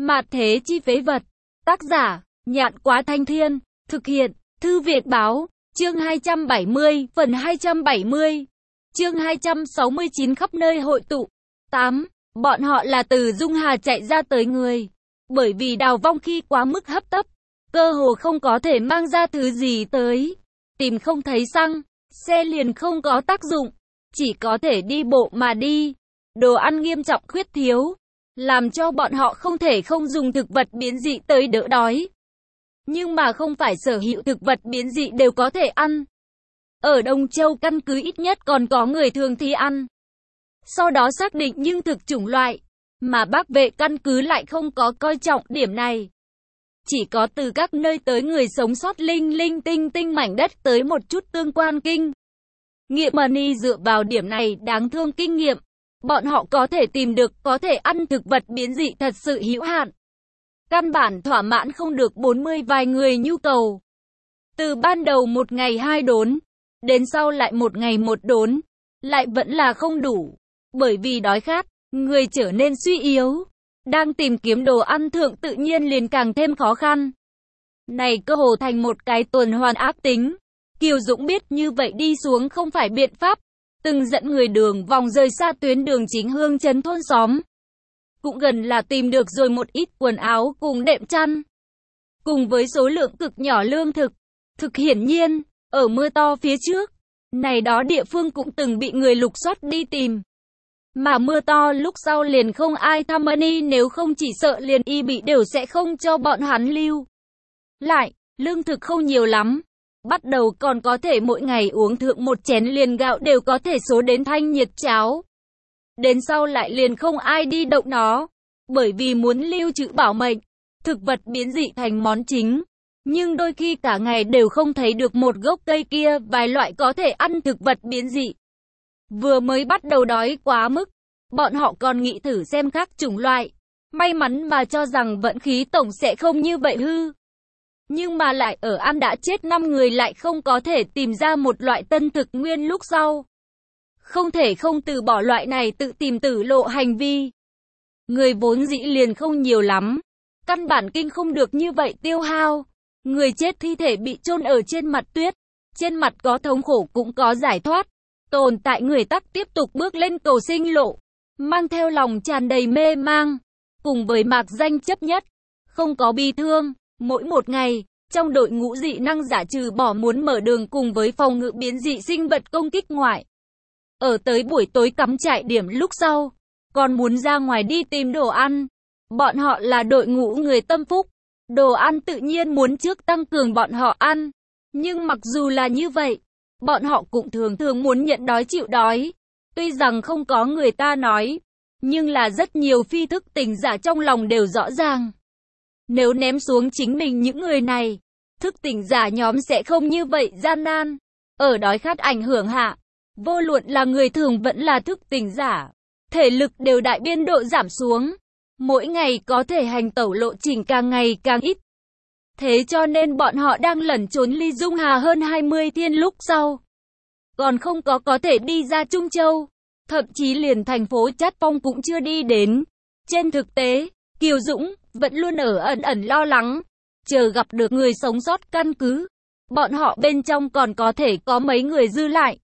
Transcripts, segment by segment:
Mạt thế chi phế vật. Tác giả, Nhạn Quá Thanh Thiên. Thực hiện, Thư Việt Báo. Chương 270, phần 270. Chương 269 khắp nơi hội tụ. 8. Bọn họ là từ Dung Hà chạy ra tới người. Bởi vì Đào Vong khi quá mức hấp tấp, cơ hồ không có thể mang ra thứ gì tới. Tìm không thấy xăng, xe liền không có tác dụng, chỉ có thể đi bộ mà đi. Đồ ăn nghiêm trọng khuyết thiếu, làm cho bọn họ không thể không dùng thực vật biến dị tới đỡ đói. Nhưng mà không phải sở hữu thực vật biến dị đều có thể ăn. Ở Đông Châu căn cứ ít nhất còn có người thường thi ăn. Sau đó xác định nhưng thực chủng loại, mà Bắc Vệ căn cứ lại không có coi trọng điểm này. Chỉ có từ các nơi tới người sống sót linh linh tinh tinh mảnh đất tới một chút tương quan kinh nghiệm money dựa vào điểm này đáng thương kinh nghiệm. Bọn họ có thể tìm được có thể ăn thực vật biến dị thật sự hữu hạn. Căn bản thỏa mãn không được 40 vài người nhu cầu. Từ ban đầu một ngày 2 đốn, đến sau lại một ngày 1 đốn, lại vẫn là không đủ. Bởi vì đói khát, người trở nên suy yếu. Đang tìm kiếm đồ ăn thượng tự nhiên liền càng thêm khó khăn. Này cơ hồ thành một cái tuần hoàn ác tính. Kiều Dũng biết như vậy đi xuống không phải biện pháp. Từng dẫn người đường vòng rời xa tuyến đường chính hương trấn thôn xóm. Cũng gần là tìm được rồi một ít quần áo cùng đệm chăn. Cùng với số lượng cực nhỏ lương thực. Thực hiển nhiên, ở mưa to phía trước, này đó địa phương cũng từng bị người lục soát đi tìm. Mà mưa to lúc sau liền không ai thăm money, nếu không chỉ sợ liền y bị đều sẽ không cho bọn hắn lưu. Lại, lương thực không nhiều lắm. Bắt đầu còn có thể mỗi ngày uống thượng một chén liền gạo đều có thể số đến thanh nhiệt cháo. Đến sau lại liền không ai đi động nó. Bởi vì muốn lưu trữ bảo mệnh, thực vật biến dị thành món chính. Nhưng đôi khi cả ngày đều không thấy được một gốc cây kia vài loại có thể ăn thực vật biến dị. Vừa mới bắt đầu đói quá mức, bọn họ còn nghĩ thử xem khác chủng loại. May mắn mà cho rằng vận khí tổng sẽ không như vậy hư. Nhưng mà lại ở ăn đã chết 5 người lại không có thể tìm ra một loại tân thực nguyên lúc sau. Không thể không từ bỏ loại này tự tìm tử lộ hành vi. Người vốn dĩ liền không nhiều lắm. Căn bản kinh không được như vậy tiêu hao. Người chết thi thể bị chôn ở trên mặt tuyết. Trên mặt có thống khổ cũng có giải thoát. Tồn tại người tắc tiếp tục bước lên cầu sinh lộ. Mang theo lòng tràn đầy mê mang. Cùng với mạc danh chấp nhất. Không có bi thương. Mỗi một ngày, trong đội ngũ dị năng giả trừ bỏ muốn mở đường cùng với phòng ngự biến dị sinh vật công kích ngoại. Ở tới buổi tối cắm trại điểm lúc sau, còn muốn ra ngoài đi tìm đồ ăn. Bọn họ là đội ngũ người tâm phúc. Đồ ăn tự nhiên muốn trước tăng cường bọn họ ăn. Nhưng mặc dù là như vậy, bọn họ cũng thường thường muốn nhận đói chịu đói. Tuy rằng không có người ta nói, nhưng là rất nhiều phi thức tỉnh giả trong lòng đều rõ ràng. Nếu ném xuống chính mình những người này, thức tỉnh giả nhóm sẽ không như vậy gian nan. Ở đói khát ảnh hưởng hạ, vô luận là người thường vẫn là thức tỉnh giả, thể lực đều đại biên độ giảm xuống. Mỗi ngày có thể hành tẩu lộ trình càng ngày càng ít. Thế cho nên bọn họ đang lẩn trốn ly Dung Hà hơn 20 thiên lúc sau. Còn không có thể đi ra Trung Châu. Thậm chí liền thành phố Chát Phong cũng chưa đi đến. Trên thực tế, Kiều Dũng vẫn luôn ở ẩn ẩn lo lắng, chờ gặp được người sống sót căn cứ. Bọn họ bên trong còn có thể có mấy người dư lại.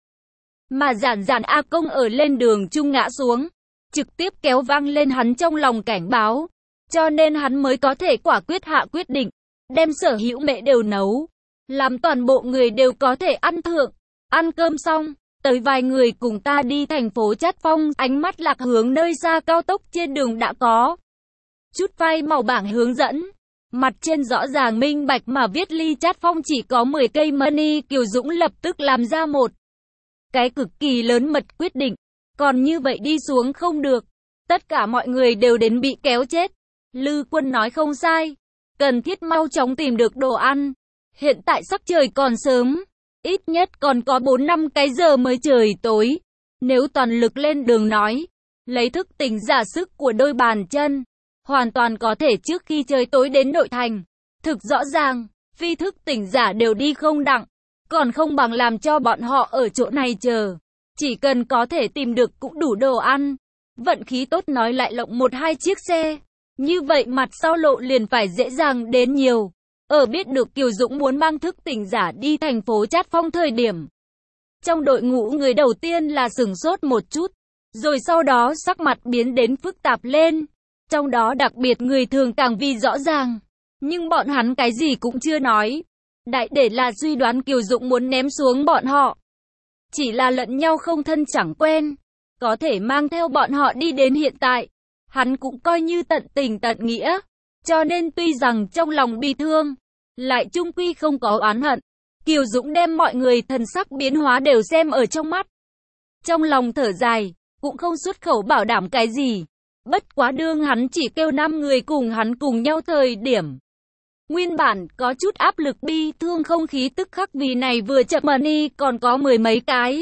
Mà giản giản A Công ở lên đường trung ngã xuống, trực tiếp kéo vang lên hắn trong lòng cảnh báo. Cho nên hắn mới có thể quả quyết hạ quyết định, đem sở hữu mẹ đều nấu, làm toàn bộ người đều có thể ăn thượng. Ăn cơm xong, tới vài người cùng ta đi thành phố Chát Phong, ánh mắt lạc hướng nơi xa cao tốc trên đường đã có chút phai màu bảng hướng dẫn. Mặt trên rõ ràng minh bạch mà viết ly Chát Phong chỉ có 10 cây money. Kiều Dũng lập tức làm ra một cái cực kỳ lớn mật quyết định. Còn như vậy đi xuống không được. Tất cả mọi người đều đến bị kéo chết. Lư Quân nói không sai. Cần thiết mau chóng tìm được đồ ăn. Hiện tại sắc trời còn sớm. Ít nhất còn có 4-5 cái giờ mới trời tối. Nếu toàn lực lên đường nói, lấy thức tỉnh giả sức của đôi bàn chân, hoàn toàn có thể trước khi trời tối đến nội thành. Thực rõ ràng, phi thức tỉnh giả đều đi không đặng. Còn không bằng làm cho bọn họ ở chỗ này chờ. Chỉ cần có thể tìm được cũng đủ đồ ăn. Vận khí tốt nói lại lộng 1-2 chiếc xe. Như vậy mặt sau lộ liền phải dễ dàng đến nhiều. Ở biết được Kiều Dũng muốn mang thức tỉnh giả đi thành phố Trát Phong thời điểm, trong đội ngũ người đầu tiên là sửng sốt một chút, rồi sau đó sắc mặt biến đến phức tạp lên. Trong đó đặc biệt người thường càng vì rõ ràng, nhưng bọn hắn cái gì cũng chưa nói. Đại để là suy đoán Kiều Dũng muốn ném xuống bọn họ. Chỉ là lẫn nhau không thân chẳng quen, có thể mang theo bọn họ đi đến hiện tại. Hắn cũng coi như tận tình tận nghĩa, cho nên tuy rằng trong lòng bi thương, lại chung quy không có oán hận. Kiều Dũng đem mọi người thần sắc biến hóa đều xem ở trong mắt. Trong lòng thở dài, cũng không xuất khẩu bảo đảm cái gì. Bất quá đương hắn chỉ kêu 5 người cùng hắn cùng nhau thời điểm. Nguyên bản có chút áp lực bi thương không khí tức khắc vì này vừa chậm mà đi còn có 10 mấy cái.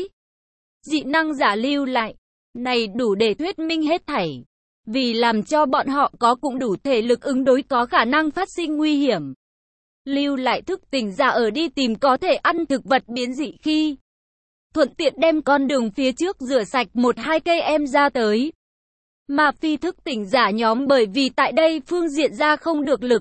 Dị năng giả lưu lại, này đủ để thuyết minh hết thảy. Vì làm cho bọn họ có cũng đủ thể lực ứng đối có khả năng phát sinh nguy hiểm. Lưu lại thức tỉnh giả ở đi tìm có thể ăn thực vật biến dị khi. Thuận tiện đem con đường phía trước rửa sạch 1-2 cây em ra tới. Mà phi thức tỉnh giả nhóm bởi vì tại đây phương diện ra không được lực.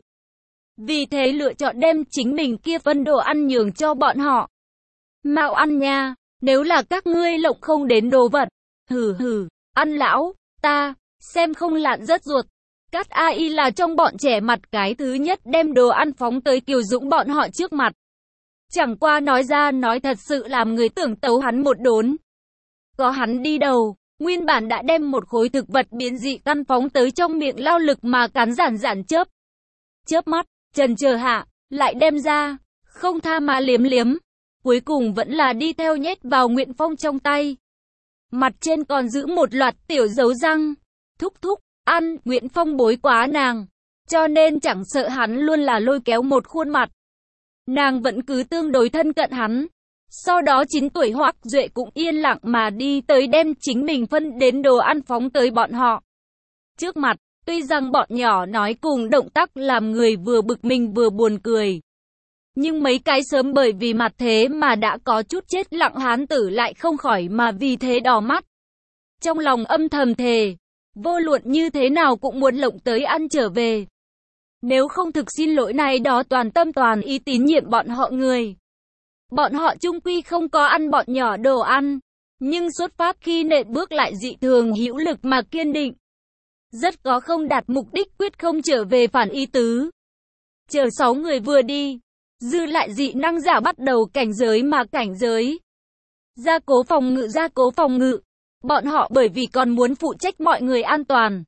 Vì thế lựa chọn đem chính mình kia phân đồ ăn nhường cho bọn họ. Mạo ăn nha, nếu là các ngươi lộng không đến đồ vật. Hừ hừ, ăn lão, ta, xem không lạn rất ruột. Cát AI là trong bọn trẻ mặt cái thứ nhất đem đồ ăn phóng tới Kiều Dũng bọn họ trước mặt. Chẳng qua nói ra nói thật sự làm người tưởng tấu hắn một đốn. Có hắn đi đầu, nguyên bản đã đem một khối thực vật biến dị căn phóng tới trong miệng lao lực mà cắn giản chớp mắt, chần chờ hạ, lại đem ra, không tha mà liếm liếm. Cuối cùng vẫn là đi theo nhét vào Nguyễn Phong trong tay. Mặt trên còn giữ một loạt tiểu dấu răng. Thúc, ăn, Nguyễn Phong bối quá nàng. Cho nên chẳng sợ hắn luôn là lôi kéo một khuôn mặt. Nàng vẫn cứ tương đối thân cận hắn. Sau đó 9 tuổi Hoắc Duệ cũng yên lặng mà đi tới đem chính mình phân đến đồ ăn phóng tới bọn họ. Trước mặt, tuy rằng bọn nhỏ nói cùng động tác làm người vừa bực mình vừa buồn cười. Nhưng mấy cái sớm bởi vì mặt thế mà đã có chút chết lặng hán tử lại không khỏi mà vì thế đỏ mắt. Trong lòng âm thầm thề, vô luận như thế nào cũng muốn lộng tới ăn trở về. Nếu không thực xin lỗi này đó toàn tâm toàn ý tín nhiệm bọn họ người. Bọn họ chung quy không có ăn bọn nhỏ đồ ăn, nhưng xuất phát khi nện bước lại dị thường hữu lực mà kiên định. Rất có không đạt mục đích quyết không trở về phản ý tứ. Chờ 6 người vừa đi, dư lại dị năng giả bắt đầu cảnh giới mà cảnh giới. Gia cố phòng ngự. Bọn họ bởi vì còn muốn phụ trách mọi người an toàn.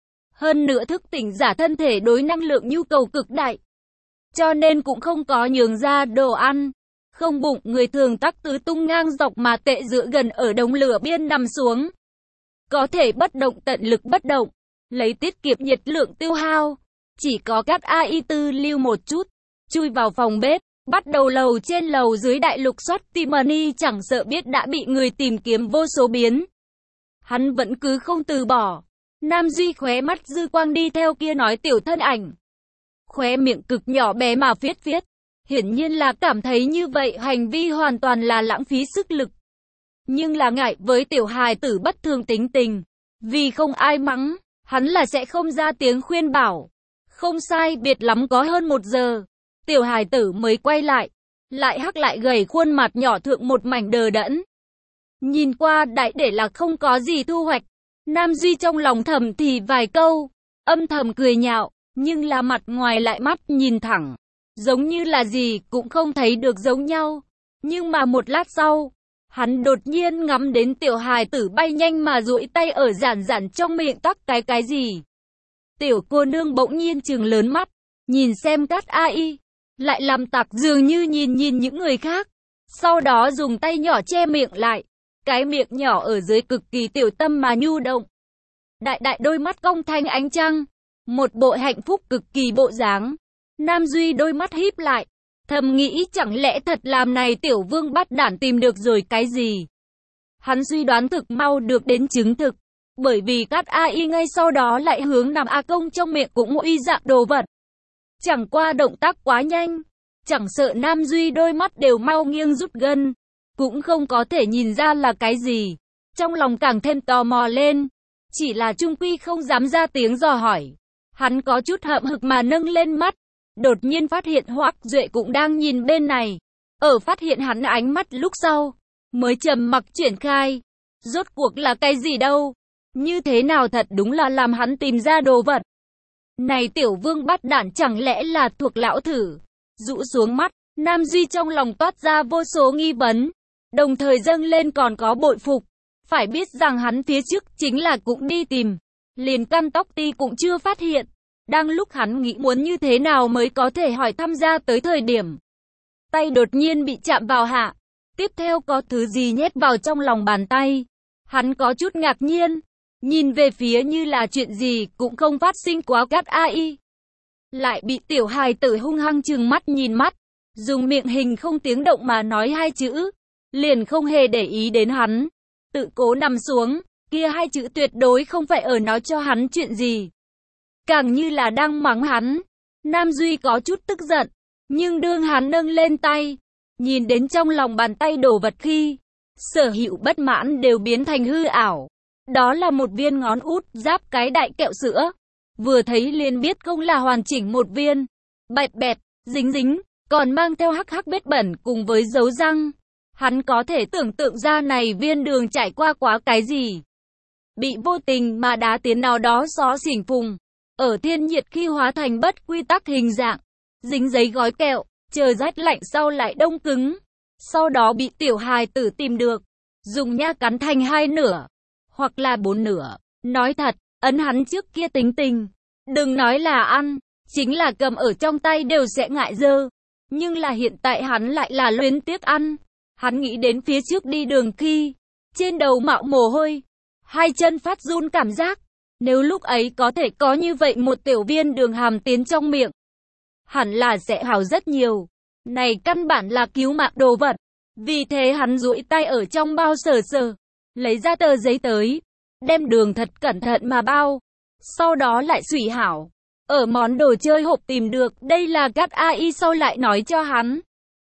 Hơn nữa thức tỉnh giả thân thể đối năng lượng nhu cầu cực đại. Cho nên cũng không có nhường ra đồ ăn. Không bụng người thường tắc tứ tung ngang dọc mà tệ dựa gần ở đống lửa biên nằm xuống. Có thể bất động tận lực bất động. Lấy tiết kiệm nhiệt lượng tiêu hao. Chỉ có các AI tư lưu một chút. Chui vào phòng bếp. Bắt đầu lầu trên lầu dưới đại lục soát Timony chẳng sợ biết đã bị người tìm kiếm vô số biến. Hắn vẫn cứ không từ bỏ. Nam Duy khóe mắt dư quang đi theo kia nói tiểu thân ảnh. Khóe miệng cực nhỏ bé mà phiết. Hiển nhiên là cảm thấy như vậy hành vi hoàn toàn là lãng phí sức lực. Nhưng là ngại với tiểu hài tử bất thường tính tình. Vì không ai mắng, hắn là sẽ không ra tiếng khuyên bảo. Không sai biệt lắm có hơn 1 giờ. Tiểu hài tử mới quay lại. Lại hắc lại gầy khuôn mặt nhỏ thượng một mảnh đờ đẫn. Nhìn qua đại để là không có gì thu hoạch. Nam Duy trong lòng thầm thì vài câu. Âm thầm cười nhạo. Nhưng là mặt ngoài lại mắt nhìn thẳng. Giống như là gì cũng không thấy được giống nhau. Nhưng mà một lát sau, hắn đột nhiên ngắm đến tiểu hài tử bay nhanh mà duỗi tay ở giản trong miệng tắc cái gì. Tiểu cô nương bỗng nhiên trừng lớn mắt, nhìn xem các AI, lại làm tặc dường như nhìn những người khác. Sau đó dùng tay nhỏ che miệng lại, cái miệng nhỏ ở dưới cực kỳ tiểu tâm mà nhu động. Đại đôi mắt cong thanh ánh trăng, một bộ hạnh phúc cực kỳ bộ dáng. Nam Duy đôi mắt híp lại, thầm nghĩ chẳng lẽ thật làm này tiểu vương bắt đản tìm được rồi cái gì. Hắn suy đoán thực mau được đến chứng thực, bởi vì các AI ngay sau đó lại hướng nằm A Công trong miệng cũng uy dạng đồ vật. Chẳng qua động tác quá nhanh, chẳng sợ Nam Duy đôi mắt đều mau nghiêng rút gân, cũng không có thể nhìn ra là cái gì. Trong lòng càng thêm tò mò lên, chỉ là chung quy không dám ra tiếng dò hỏi. Hắn có chút hậm hực mà nâng lên mắt, đột nhiên phát hiện Hoắc Duệ cũng đang nhìn bên này. Ở phát hiện hắn ánh mắt lúc sau, mới trầm mặc triển khai. Rốt cuộc là cái gì đâu? Như thế nào thật đúng là làm hắn tìm ra đồ vật. Này tiểu vương bắt đản chẳng lẽ là thuộc lão thử? Rũ xuống mắt, Nam Duy trong lòng toát ra vô số nghi vấn, đồng thời dâng lên còn có bội phục. Phải biết rằng hắn phía trước chính là cũng đi tìm, liền căn tóc ti cũng chưa phát hiện. Đang lúc hắn nghĩ muốn như thế nào mới có thể hỏi thăm ra tới thời điểm, tay đột nhiên bị chạm vào hạ. Tiếp theo có thứ gì nhét vào trong lòng bàn tay. Hắn có chút ngạc nhiên, nhìn về phía như là chuyện gì cũng không phát sinh quá gắt ai. Lại bị tiểu hài tử hung hăng trừng mắt nhìn mắt, dùng miệng hình không tiếng động mà nói hai chữ, liền không hề để ý đến hắn. Tự cố nằm xuống, kia hai chữ tuyệt đối không phải ở nói cho hắn chuyện gì. Càng như là đang mắng hắn. Nam Duy có chút tức giận, nhưng đương hắn nâng lên tay, nhìn đến trong lòng bàn tay đồ vật khi, sở hữu bất mãn đều biến thành hư ảo. Đó là một viên ngón út giáp cái đại kẹo sữa. Vừa thấy liền biết không là hoàn chỉnh một viên. Bẹt bẹt, dính dính, còn mang theo hắc hắc vết bẩn cùng với dấu răng. Hắn có thể tưởng tượng ra này viên đường trải qua quá cái gì. Bị vô tình mà đá tiến nào đó xó xỉnh phùng. Ở thiên nhiệt khi hóa thành bất quy tắc hình dạng. Dính giấy gói kẹo, chờ rét lạnh sau lại đông cứng. Sau đó bị tiểu hài tử tìm được. Dùng nha cắn thành hai nửa. Hoặc là bốn nửa. Nói thật, ấn hắn trước kia tính tình. Đừng nói là ăn, chính là cầm ở trong tay đều sẽ ngại dơ. Nhưng là hiện tại hắn lại là luyến tiếc ăn. Hắn nghĩ đến phía trước đi đường khi, trên đầu mạo mồ hôi, hai chân phát run cảm giác. Nếu lúc ấy có thể có như vậy một tiểu viên đường hàm tiến trong miệng, hẳn là sẽ hảo rất nhiều. Này căn bản là cứu mạng đồ vật. Vì thế hắn duỗi tay ở trong bao sờ sờ, lấy ra tờ giấy tới, đem đường thật cẩn thận mà bao. Sau đó lại xủy hảo. Ở món đồ chơi hộp tìm được, đây là các AI sau lại nói cho hắn.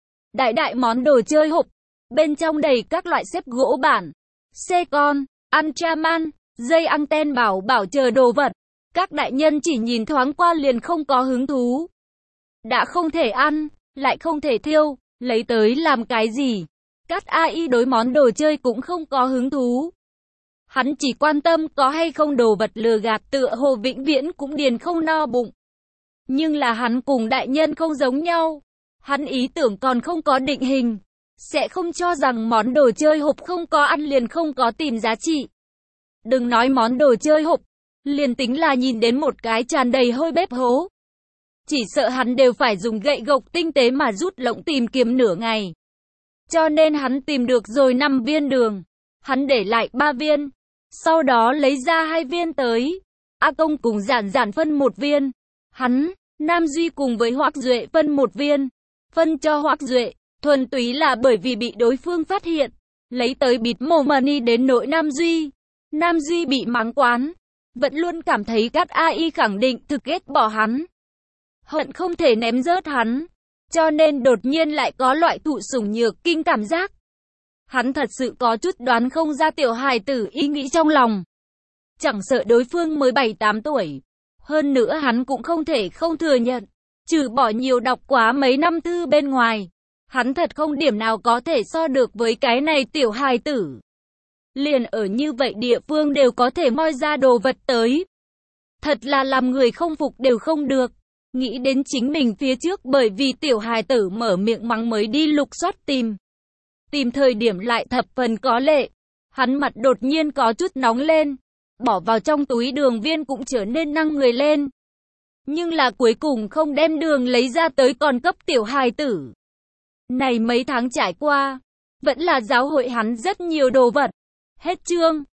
Đại món đồ chơi hộp, bên trong đầy các loại xếp gỗ bản, xe con, Ultraman, dây anten bảo chờ đồ vật. Các đại nhân chỉ nhìn thoáng qua liền không có hứng thú. Đã không thể ăn, lại không thể thiêu, lấy tới làm cái gì? Các AI đối món đồ chơi cũng không có hứng thú. Hắn chỉ quan tâm có hay không đồ vật lừa gạt, tựa hồ vĩnh viễn cũng điền không no bụng. Nhưng là hắn cùng đại nhân không giống nhau. Hắn ý tưởng còn không có định hình. Sẽ không cho rằng món đồ chơi hộp không có ăn liền không có tìm giá trị. Đừng nói món đồ chơi hộp, liền tính là nhìn đến một cái tràn đầy hôi bếp hố, chỉ sợ hắn đều phải dùng gậy gộc tinh tế mà rút lộng tìm kiếm nửa ngày. Cho nên hắn tìm được rồi 5 viên đường. Hắn để lại 3 viên. Sau đó lấy ra 2 viên tới. A Công cùng Giản phân 1 viên. Hắn, Nam Duy cùng với Hoắc Duệ phân 1 viên. Phân cho Hoắc Duệ, thuần túy là bởi vì bị đối phương phát hiện. Lấy tới bịt mồm money đến nỗi Nam Duy. Nam Duy bị mắng quán. Vẫn luôn cảm thấy các AI khẳng định thực ghét bỏ hắn. Hận không thể ném rớt hắn. Cho nên đột nhiên lại có loại thụ sủng nhược kinh cảm giác. Hắn thật sự có chút đoán không ra tiểu hài tử ý nghĩ trong lòng. Chẳng sợ đối phương mới 7-8 tuổi. Hơn nữa hắn cũng không thể không thừa nhận. Trừ bỏ nhiều đọc quá mấy năm thư bên ngoài. Hắn thật không điểm nào có thể so được với cái này tiểu hài tử. Liền ở như vậy địa phương đều có thể moi ra đồ vật tới. Thật là làm người không phục đều không được. Nghĩ đến chính mình phía trước bởi vì tiểu hài tử mở miệng mắng mới đi lục soát tìm. Tìm thời điểm lại thập phần có lệ. Hắn mặt đột nhiên có chút nóng lên. Bỏ vào trong túi đường viên cũng trở nên năng người lên. Nhưng là cuối cùng không đem đường lấy ra tới còn cấp tiểu hài tử. Này mấy tháng trải qua, vẫn là giáo hội hắn rất nhiều đồ vật. Hết chương.